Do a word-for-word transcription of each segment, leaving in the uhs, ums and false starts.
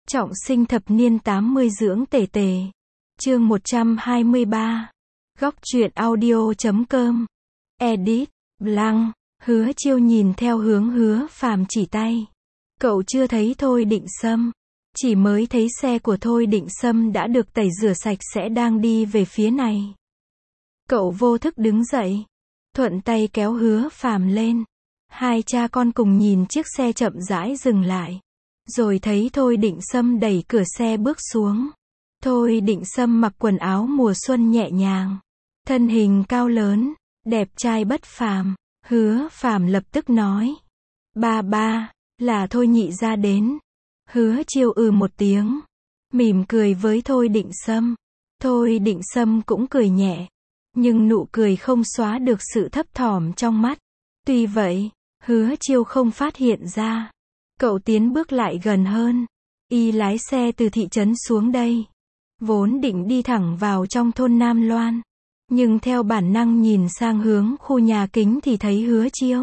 Trọng sinh thập niên tám mươi dưỡng tề tề. Chương một trăm hai mươi ba. Góc truyện audio.com. Edit. Blank. Hứa Chiêu nhìn theo hướng Hứa Phàm chỉ tay. Cậu chưa thấy Thôi Định Sâm. Chỉ mới thấy xe của Thôi Định Sâm đã được tẩy rửa sạch sẽ đang đi về phía này. Cậu vô thức đứng dậy. Thuận tay kéo Hứa Phàm lên. Hai cha con cùng nhìn chiếc xe chậm rãi dừng lại. Rồi thấy Thôi Định Sâm đẩy cửa xe bước xuống. Thôi Định Sâm mặc quần áo mùa xuân nhẹ nhàng. Thân hình cao lớn, đẹp trai bất phàm. Hứa Phàm lập tức nói. Ba ba, là Thôi nhị ra đến. Hứa Chiêu ừ một tiếng. Mỉm cười với Thôi Định Sâm. Thôi Định Sâm cũng cười nhẹ. Nhưng nụ cười không xóa được sự thấp thỏm trong mắt. Tuy vậy, Hứa Chiêu không phát hiện ra. Cậu tiến bước lại gần hơn. Y lái xe từ thị trấn xuống đây. Vốn định đi thẳng vào trong thôn Nam Loan. Nhưng theo bản năng nhìn sang hướng khu nhà kính thì thấy Hứa Chiêu.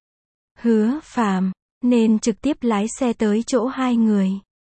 Hứa Phàm, nên trực tiếp lái xe tới chỗ hai người.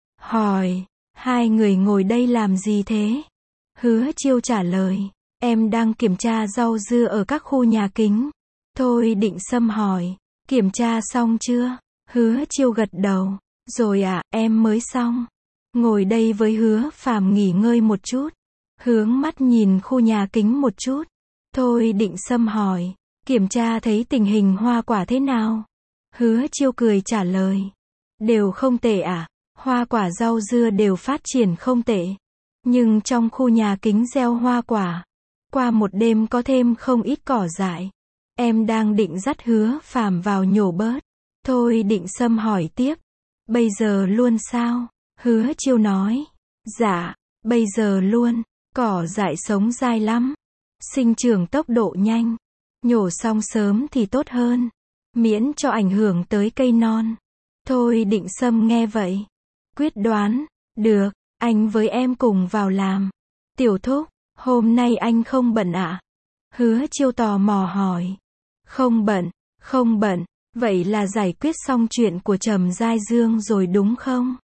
Hỏi, hai người ngồi đây làm gì thế? Hứa Chiêu trả lời, em đang kiểm tra rau dưa ở các khu nhà kính. Thôi Định Sâm hỏi, kiểm tra xong chưa? Hứa Chiêu gật đầu, rồi ạ, à, em mới xong. Ngồi đây với Hứa Phàm nghỉ ngơi một chút. Hướng mắt nhìn khu nhà kính một chút. Thôi Định Sâm hỏi, kiểm tra thấy tình hình hoa quả thế nào? Hứa Chiêu cười trả lời, đều không tệ ạ, à? Hoa quả rau dưa đều phát triển không tệ. Nhưng trong khu nhà kính gieo hoa quả, qua một đêm có thêm không ít cỏ dại. Em đang định dắt Hứa Phàm vào nhổ bớt. Thôi Định Sâm hỏi tiếp, bây giờ luôn sao? Hứa Chiêu nói, dạ, bây giờ luôn, cỏ dại sống dai lắm, sinh trưởng tốc độ nhanh, nhổ xong sớm thì tốt hơn, miễn cho ảnh hưởng tới cây non. Thôi Định Sâm nghe vậy, quyết đoán, được, anh với em cùng vào làm. Tiểu thúc, hôm nay anh không bận ạ? À? Hứa Chiêu tò mò hỏi, không bận, không bận. Vậy là giải quyết xong chuyện của Trầm Giai Dương rồi đúng không?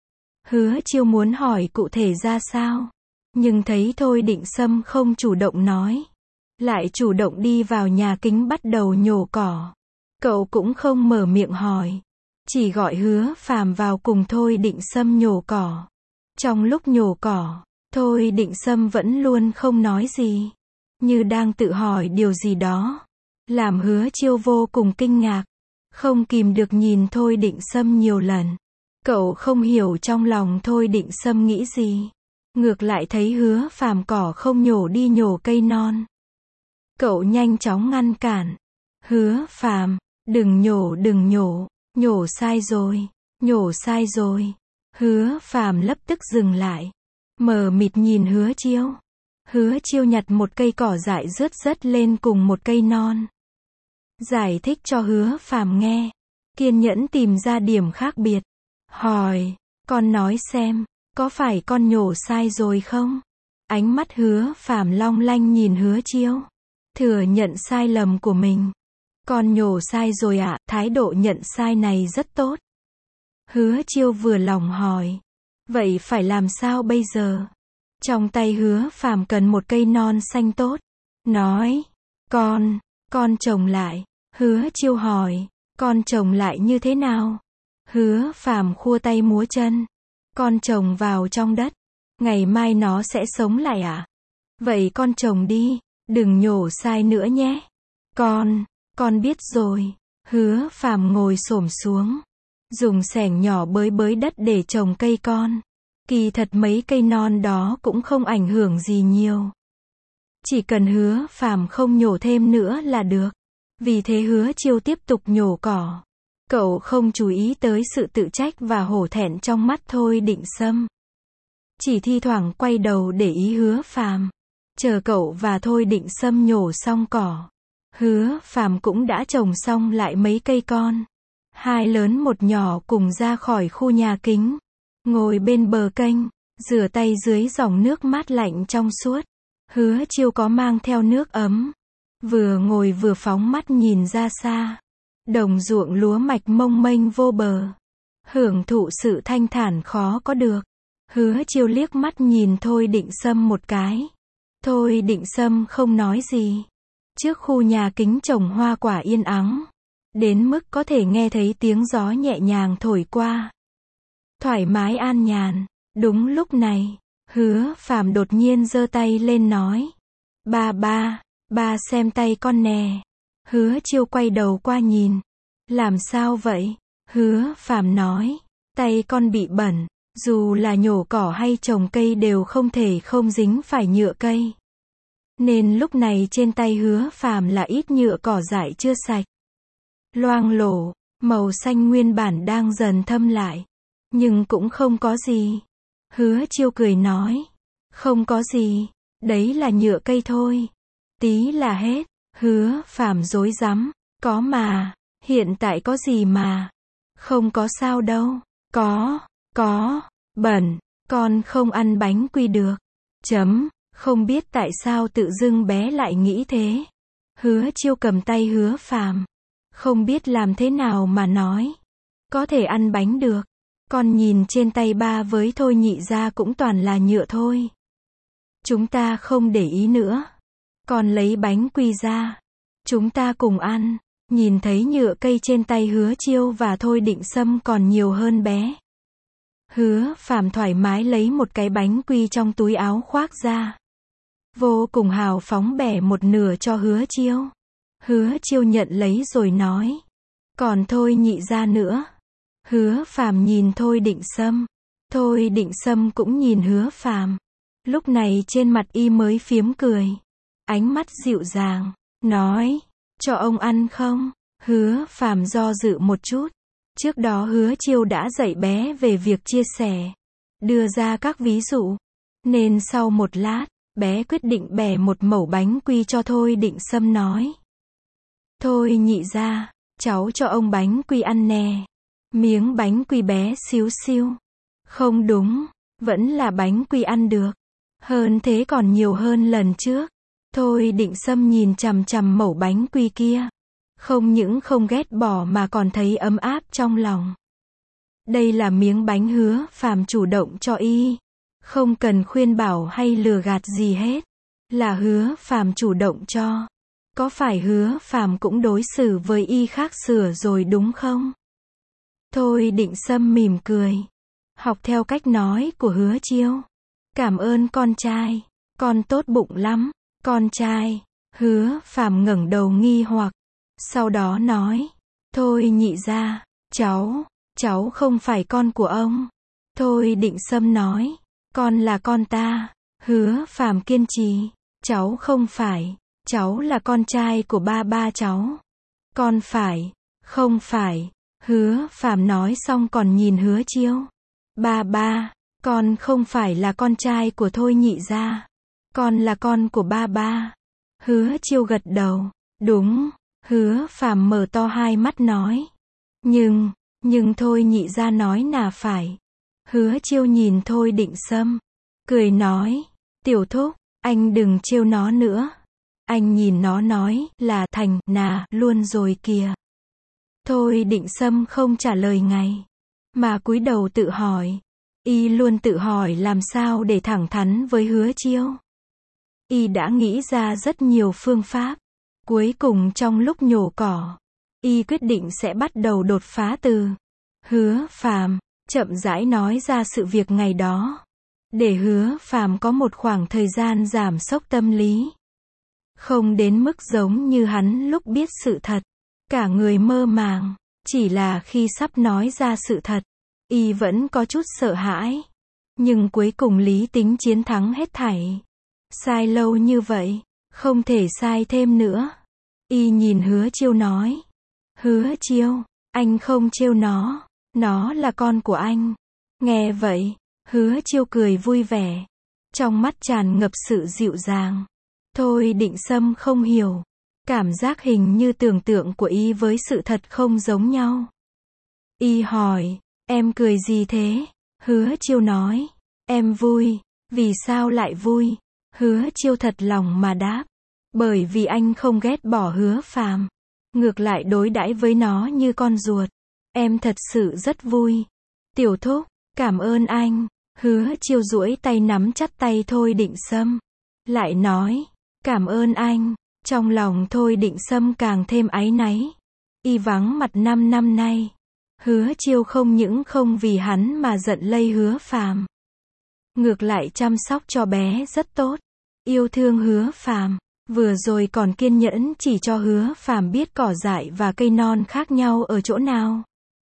Hứa Chiêu muốn hỏi cụ thể ra sao, nhưng thấy Thôi Định Sâm không chủ động nói, lại chủ động đi vào nhà kính bắt đầu nhổ cỏ. Cậu cũng không mở miệng hỏi, chỉ gọi Hứa Phàm vào cùng Thôi Định Sâm nhổ cỏ. Trong lúc nhổ cỏ, Thôi Định Sâm vẫn luôn không nói gì, như đang tự hỏi điều gì đó, làm Hứa Chiêu vô cùng kinh ngạc. Không kìm được nhìn Thôi Định Sâm nhiều lần. Cậu không hiểu trong lòng Thôi Định Sâm nghĩ gì. Ngược lại thấy Hứa Phàm cỏ không nhổ đi nhổ cây non. Cậu nhanh chóng ngăn cản. Hứa Phàm, đừng nhổ đừng nhổ, nhổ sai rồi, nhổ sai rồi. Hứa Phàm lập tức dừng lại. Mờ mịt nhìn Hứa Chiêu. Hứa Chiêu nhặt một cây cỏ dại rớt rớt lên cùng một cây non. Giải thích cho Hứa Phàm nghe, kiên nhẫn tìm ra điểm khác biệt. Hỏi, con nói xem, có phải con nhổ sai rồi không? Ánh mắt Hứa Phàm long lanh nhìn Hứa Chiêu, thừa nhận sai lầm của mình. Con nhổ sai rồi ạ, à, thái độ nhận sai này rất tốt. Hứa Chiêu vừa lòng hỏi, vậy phải làm sao bây giờ? Trong tay Hứa Phàm cần một cây non xanh tốt. Nói, con, con trồng lại. Hứa Chiêu hỏi, con trồng lại như thế nào? Hứa Phàm khua tay múa chân. Con trồng vào trong đất, ngày mai nó sẽ sống lại à? Vậy con trồng đi, đừng nhổ sai nữa nhé. Con, con biết rồi. Hứa Phàm ngồi xổm xuống, dùng xẻng nhỏ bới bới đất để trồng cây con. Kỳ thật mấy cây non đó cũng không ảnh hưởng gì nhiều. Chỉ cần Hứa Phàm không nhổ thêm nữa là được. Vì thế Hứa Chiêu tiếp tục nhổ cỏ. Cậu không chú ý tới sự tự trách và hổ thẹn trong mắt Thôi Định Sâm. Chỉ thi thoảng quay đầu để ý Hứa Phàm. Chờ cậu và Thôi Định Sâm nhổ xong cỏ. Hứa Phàm cũng đã trồng xong lại mấy cây con. Hai lớn một nhỏ cùng ra khỏi khu nhà kính. Ngồi bên bờ kênh, rửa tay dưới dòng nước mát lạnh trong suốt. Hứa Chiêu có mang theo nước ấm. Vừa ngồi vừa phóng mắt nhìn ra xa. Đồng ruộng lúa mạch mông mênh vô bờ. hưởng thụ sự thanh thản khó có được. Hứa Chiêu liếc mắt nhìn Thôi Định Sâm một cái. Thôi Định Sâm không nói gì. Trước khu nhà kính trồng hoa quả yên ắng, đến mức có thể nghe thấy tiếng gió nhẹ nhàng thổi qua. Thoải mái an nhàn. Đúng lúc này, Hứa Phàm đột nhiên giơ tay lên nói. Ba ba, ba xem tay con nè. Hứa Chiêu quay đầu qua nhìn. Làm sao vậy? Hứa Phàm nói. Tay con bị bẩn, dù là nhổ cỏ hay trồng cây đều không thể không dính phải nhựa cây. Nên lúc này trên tay Hứa Phàm là ít nhựa cỏ dại chưa sạch. Loang lổ, màu xanh nguyên bản đang dần thâm lại. Nhưng cũng không có gì. Hứa Chiêu cười nói. Không có gì, đấy là nhựa cây thôi. Tí là hết. Hứa Phàm rối rắm. Có mà, hiện tại có gì mà. Không có sao đâu. Có, có, bẩn, con không ăn bánh quy được. Chấm, không biết tại sao tự dưng bé lại nghĩ thế. Hứa Chiêu cầm tay Hứa Phàm. Không biết làm thế nào mà nói. Có thể ăn bánh được. Con nhìn trên tay ba với Thôi nhị gia cũng toàn là nhựa thôi. Chúng ta không để ý nữa. Con lấy bánh quy ra. Chúng ta cùng ăn. Nhìn thấy nhựa cây trên tay Hứa Chiêu và Thôi Định Sâm còn nhiều hơn bé. Hứa Phàm thoải mái lấy một cái bánh quy trong túi áo khoác ra. Vô cùng hào phóng bẻ một nửa cho Hứa Chiêu. Hứa Chiêu nhận lấy rồi nói. Còn Thôi nhị gia nữa. Hứa Phàm nhìn Thôi Định Sâm. Thôi Định Sâm cũng nhìn Hứa Phàm. Lúc này trên mặt y mới phiếm cười. Ánh mắt dịu dàng. Nói. Cho ông ăn không? Hứa Phàm do dự một chút. Trước đó Hứa Chiêu đã dạy bé về việc chia sẻ. Đưa ra các ví dụ. Nên sau một lát, bé quyết định bẻ một mẩu bánh quy cho Thôi Định Sâm nói. Thôi nhị gia, cháu cho ông bánh quy ăn nè. Miếng bánh quy bé xíu xiu. Không đúng, vẫn là bánh quy ăn được. Hơn thế còn nhiều hơn lần trước. Thôi Định Sâm nhìn chằm chằm mẩu bánh quy kia. Không những không ghét bỏ mà còn thấy ấm áp trong lòng. Đây là miếng bánh Hứa Phàm chủ động cho y. Không cần khuyên bảo hay lừa gạt gì hết. Là Hứa Phàm chủ động cho. Có phải Hứa Phàm cũng đối xử với y khác xưa rồi đúng không? Thôi Định Sâm mỉm cười. Học theo cách nói của Hứa Chiêu. Cảm ơn con trai. Con tốt bụng lắm. Con trai. Hứa Phàm ngẩng đầu nghi hoặc. Sau đó nói. Thôi nhị gia, cháu, cháu không phải con của ông. Thôi Định Sâm nói. Con là con ta. Hứa Phàm kiên trì. Cháu không phải. Cháu là con trai của ba ba cháu. Con phải. Không phải. Hứa Phàm nói xong còn nhìn Hứa Chiêu. Ba ba, con không phải là con trai của Thôi nhị gia. Con là con của ba ba. Hứa Chiêu gật đầu. Đúng. Hứa Phàm mở to hai mắt nói. Nhưng, nhưng Thôi nhị gia nói là phải. Hứa Chiêu nhìn Thôi Định Sâm. Cười nói. Tiểu thúc, anh đừng trêu nó nữa. Anh nhìn nó nói là thành nà luôn rồi kìa. Thôi Định Sâm không trả lời ngay. Mà cúi đầu tự hỏi. Y luôn tự hỏi làm sao để thẳng thắn với Hứa Chiêu. Y đã nghĩ ra rất nhiều phương pháp. Cuối cùng trong lúc nhổ cỏ, Y quyết định sẽ bắt đầu đột phá từ Hứa Phàm, chậm rãi nói ra sự việc ngày đó. Để Hứa Phàm có một khoảng thời gian giảm sốc tâm lý. Không đến mức giống như hắn lúc biết sự thật. Cả người mơ màng. Chỉ là khi sắp nói ra sự thật, Y vẫn có chút sợ hãi. Nhưng cuối cùng lý tính chiến thắng hết thảy. Sai lâu như vậy, không thể sai thêm nữa. Y nhìn Hứa Chiêu nói. Hứa Chiêu, anh không trêu nó. Nó là con của anh. Nghe vậy, Hứa Chiêu cười vui vẻ. Trong mắt tràn ngập sự dịu dàng. Thôi Định Sâm không hiểu. Cảm giác hình như tưởng tượng của Y với sự thật không giống nhau. Y hỏi, em cười gì thế? Hứa Chiêu nói, em vui. Vì sao lại vui? Hứa Chiêu thật lòng mà đáp. Bởi vì anh không ghét bỏ Hứa Phàm. Ngược lại đối đãi với nó như con ruột. Em thật sự rất vui. Tiểu thúc, cảm ơn anh. Hứa Chiêu duỗi tay nắm chặt tay Thôi Định Sâm. Lại nói, cảm ơn anh. Trong lòng Thôi Định Sâm càng thêm áy náy. Y vắng mặt năm năm nay. Hứa Chiêu không những không vì hắn mà giận lây Hứa Phàm, ngược lại chăm sóc cho bé rất tốt. Yêu thương Hứa Phàm, vừa rồi còn kiên nhẫn chỉ cho Hứa Phàm biết cỏ dại và cây non khác nhau ở chỗ nào.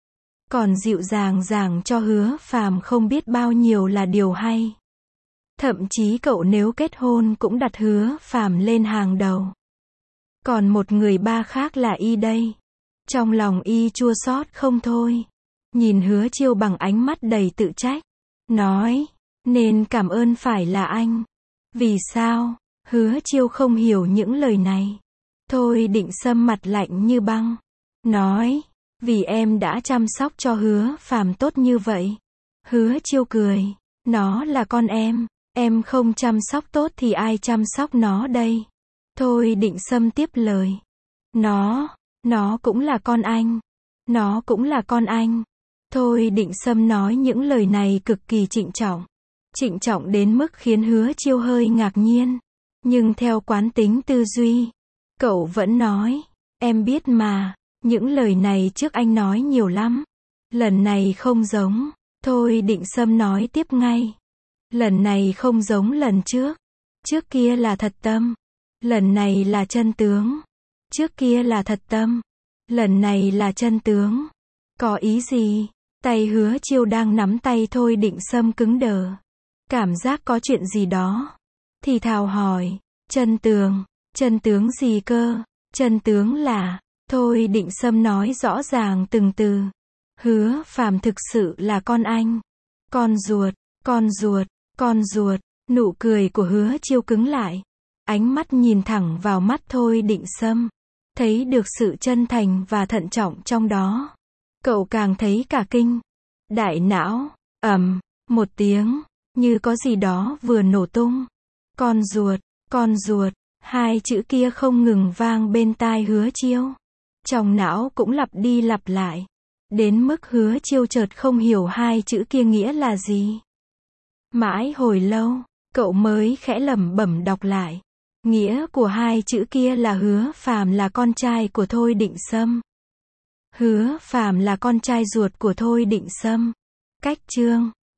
Còn dịu dàng giảng cho Hứa Phàm không biết bao nhiêu là điều hay. Thậm chí cậu nếu kết hôn cũng đặt Hứa Phàm lên hàng đầu. Còn một người ba khác là Y đây. Trong lòng Y chua xót không thôi. Nhìn Hứa Chiêu bằng ánh mắt đầy tự trách. Nói, nên cảm ơn phải là anh. Vì sao? Hứa Chiêu không hiểu những lời này. Thôi Định Sâm mặt lạnh như băng. Nói, vì em đã chăm sóc cho Hứa Phàm tốt như vậy. Hứa Chiêu cười. Nó là con em. Em không chăm sóc tốt thì ai chăm sóc nó đây? Thôi Định Sâm tiếp lời. Nó, nó cũng là con anh. Nó cũng là con anh. Thôi Định Sâm nói những lời này cực kỳ trịnh trọng. Trịnh trọng đến mức khiến Hứa Chiêu hơi ngạc nhiên. Nhưng theo quán tính tư duy, cậu vẫn nói, em biết mà, những lời này trước anh nói nhiều lắm. Lần này không giống. Thôi Định Sâm nói tiếp ngay. Lần này không giống lần trước. Trước kia là thật tâm. Lần này là chân tướng. Trước kia là thật tâm. Lần này là chân tướng. Có ý gì? Tay Hứa Chiêu đang nắm tay Thôi Định Sâm cứng đờ. Cảm giác có chuyện gì đó. Thì thào hỏi, chân tướng, chân tướng gì cơ? Chân tướng là, Thôi Định Sâm nói rõ ràng từng từ. Hứa Phàm thực sự là con anh. Con ruột, con ruột, con ruột. Nụ cười của Hứa Chiêu cứng lại. Ánh mắt nhìn thẳng vào mắt Thôi Định Sâm. Thấy được sự chân thành và thận trọng trong đó. Cậu càng thấy cả kinh. Đại não, ầm, một tiếng, như có gì đó vừa nổ tung. Con ruột, con ruột, hai chữ kia không ngừng vang bên tai Hứa Chiêu. Trong não cũng lặp đi lặp lại. Đến mức Hứa Chiêu chợt không hiểu hai chữ kia nghĩa là gì. Mãi hồi lâu, cậu mới khẽ lẩm bẩm đọc lại. Nghĩa của hai chữ kia là Hứa Phàm là con trai của Thôi Định Sâm. Hứa Phàm là con trai ruột của Thôi Định Sâm. Cách chương